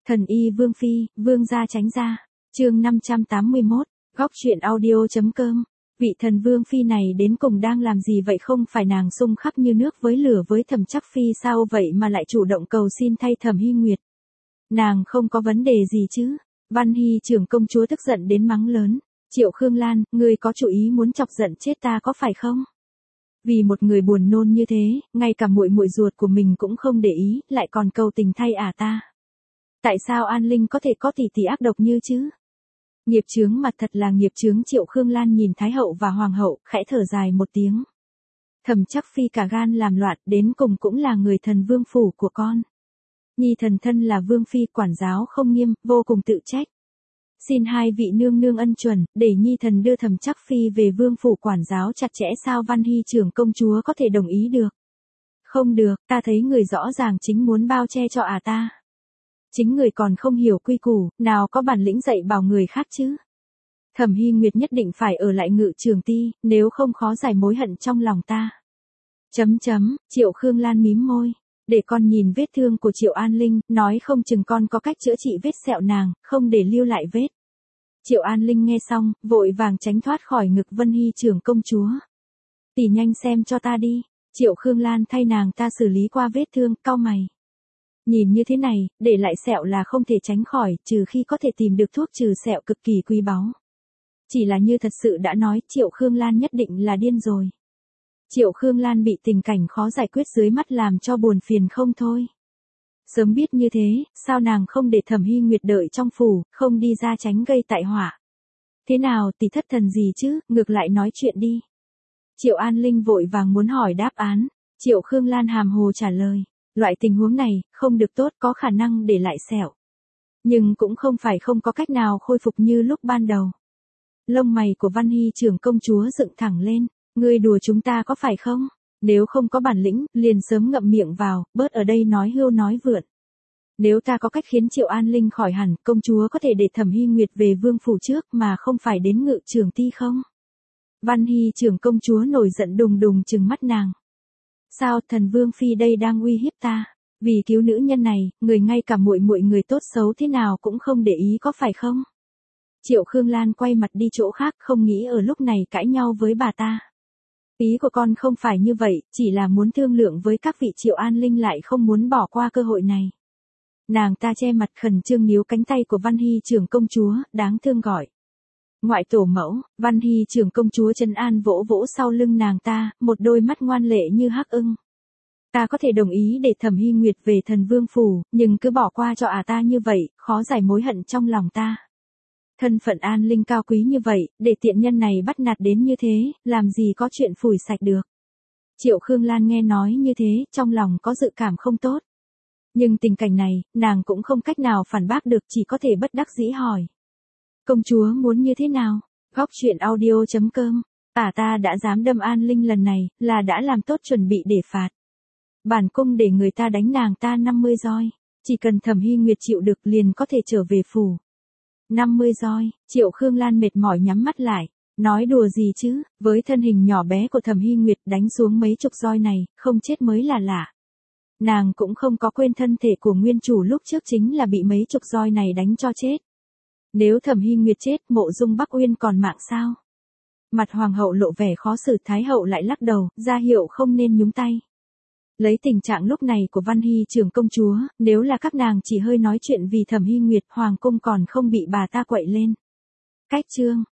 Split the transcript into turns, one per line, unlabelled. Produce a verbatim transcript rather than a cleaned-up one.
Thần y Vương Phi, Vương gia tránh ra. Chương năm trăm tám mươi mốt, góc truyện audio.com. Vị thần Vương Phi này đến cùng đang làm gì vậy, không phải nàng xung khắp như nước với lửa với Thẩm Trắc Phi sao vậy mà lại chủ động cầu xin thay Thẩm Hy Nguyệt. Nàng không có vấn đề gì chứ? Văn Hy trưởng công chúa tức giận đến mắng lớn. Triệu Khương Lan, ngươi có chủ ý muốn chọc giận chết ta có phải không? Vì một người buồn nôn như thế, ngay cả muội muội ruột của mình cũng không để ý, lại còn cầu tình thay à ta. Tại sao An Linh có thể có tỷ tỷ ác độc như chứ? Nghiệp chướng mặt thật là nghiệp chướng. Triệu Khương Lan nhìn Thái hậu và Hoàng hậu, khẽ thở dài một tiếng. Thẩm Trắc Phi cả gan làm loạn, đến cùng cũng là người thần vương phủ của con. Nhi thần thân là Vương Phi, quản giáo không nghiêm, vô cùng tự trách. Xin hai vị nương nương ân chuẩn, để Nhi thần đưa Thẩm Trắc Phi về vương phủ quản giáo chặt chẽ. Sao Văn Hy trưởng công chúa có thể đồng ý được? Không được, ta thấy người rõ ràng chính muốn bao che cho à ta. Chính người còn không hiểu quy củ, nào có bản lĩnh dạy bảo người khác chứ. Thẩm Hy Nguyệt nhất định phải ở lại Ngự Trường Ti, nếu không khó giải mối hận trong lòng ta. Chấm chấm, Triệu Khương Lan mím môi. Để con nhìn vết thương của Triệu An Linh, nói không chừng con có cách chữa trị vết sẹo nàng, không để lưu lại vết. Triệu An Linh nghe xong, vội vàng tránh thoát khỏi ngực Vân Hy trưởng công chúa. Tỷ nhanh xem cho ta đi. Triệu Khương Lan thay nàng ta xử lý qua vết thương, cau mày. Nhìn như thế này, để lại sẹo là không thể tránh khỏi, trừ khi có thể tìm được thuốc trừ sẹo cực kỳ quý báu. Chỉ là như thật sự đã nói, Triệu Khương Lan nhất định là điên rồi. Triệu Khương Lan bị tình cảnh khó giải quyết dưới mắt làm cho buồn phiền không thôi. Sớm biết như thế, sao nàng không để Thẩm Hy Nguyệt đợi trong phủ, không đi ra tránh gây tai họa. Thế nào tỷ thất thần gì chứ, ngược lại nói chuyện đi. Triệu An Linh vội vàng muốn hỏi đáp án. Triệu Khương Lan hàm hồ trả lời. Loại tình huống này, không được tốt, có khả năng để lại sẹo. Nhưng cũng không phải không có cách nào khôi phục như lúc ban đầu. Lông mày của Văn Hy trưởng công chúa dựng thẳng lên. Ngươi đùa chúng ta có phải không? Nếu không có bản lĩnh, liền sớm ngậm miệng vào, bớt ở đây nói hưu nói vượn. Nếu ta có cách khiến Triệu An Linh khỏi hẳn, công chúa có thể để Thẩm Hy Nguyệt về vương phủ trước mà không phải đến Ngự Trường Ti không? Văn Hy trưởng công chúa nổi giận đùng đùng trừng mắt nàng. Sao thần Vương Phi đây đang uy hiếp ta? Vì cứu nữ nhân này, người ngay cả muội muội người tốt xấu thế nào cũng không để ý có phải không? Triệu Khương Lan quay mặt đi chỗ khác, không nghĩ ở lúc này cãi nhau với bà ta. Ý của con không phải như vậy, chỉ là muốn thương lượng với các vị. Triệu An Linh lại không muốn bỏ qua cơ hội này. Nàng ta che mặt khẩn trương níu cánh tay của Văn Hy trưởng công chúa, đáng thương gọi. Ngoại tổ mẫu. Văn Hy trưởng công chúa trấn an vỗ vỗ sau lưng nàng ta, một đôi mắt ngoan lệ như hắc ưng. Ta có thể đồng ý để Thẩm Hy Nguyệt về thần vương phủ, nhưng cứ bỏ qua cho à ta như vậy, khó giải mối hận trong lòng ta. Thân phận An Linh cao quý như vậy, để tiện nhân này bắt nạt đến như thế, làm gì có chuyện phủi sạch được. Triệu Khương Lan nghe nói như thế, trong lòng có dự cảm không tốt. Nhưng tình cảnh này, nàng cũng không cách nào phản bác được, chỉ có thể bất đắc dĩ hỏi. Công chúa muốn như thế nào? Góc truyện audio.com. Ả ta đã dám đâm An Linh lần này, là đã làm tốt chuẩn bị để phạt. Bản cung để người ta đánh nàng ta năm mươi roi. Chỉ cần Thẩm Hy Nguyệt chịu được liền có thể trở về phủ. năm mươi roi, Triệu Khương Lan mệt mỏi nhắm mắt lại. Nói đùa gì chứ, với thân hình nhỏ bé của Thẩm Hy Nguyệt đánh xuống mấy chục roi này, không chết mới là lạ. Nàng cũng không có quên thân thể của nguyên chủ lúc trước chính là bị mấy chục roi này đánh cho chết. Nếu Thẩm Hy Nguyệt chết, Mộ Dung Bắc Uyên còn mạng sao? Mặt Hoàng hậu lộ vẻ khó xử, Thái hậu lại lắc đầu, ra hiệu không nên nhúng tay. Lấy tình trạng lúc này của Văn Hy trưởng công chúa, nếu là các nàng chỉ hơi nói chuyện vì Thẩm Hy Nguyệt, Hoàng cung còn không bị bà ta quậy lên. Cách chương.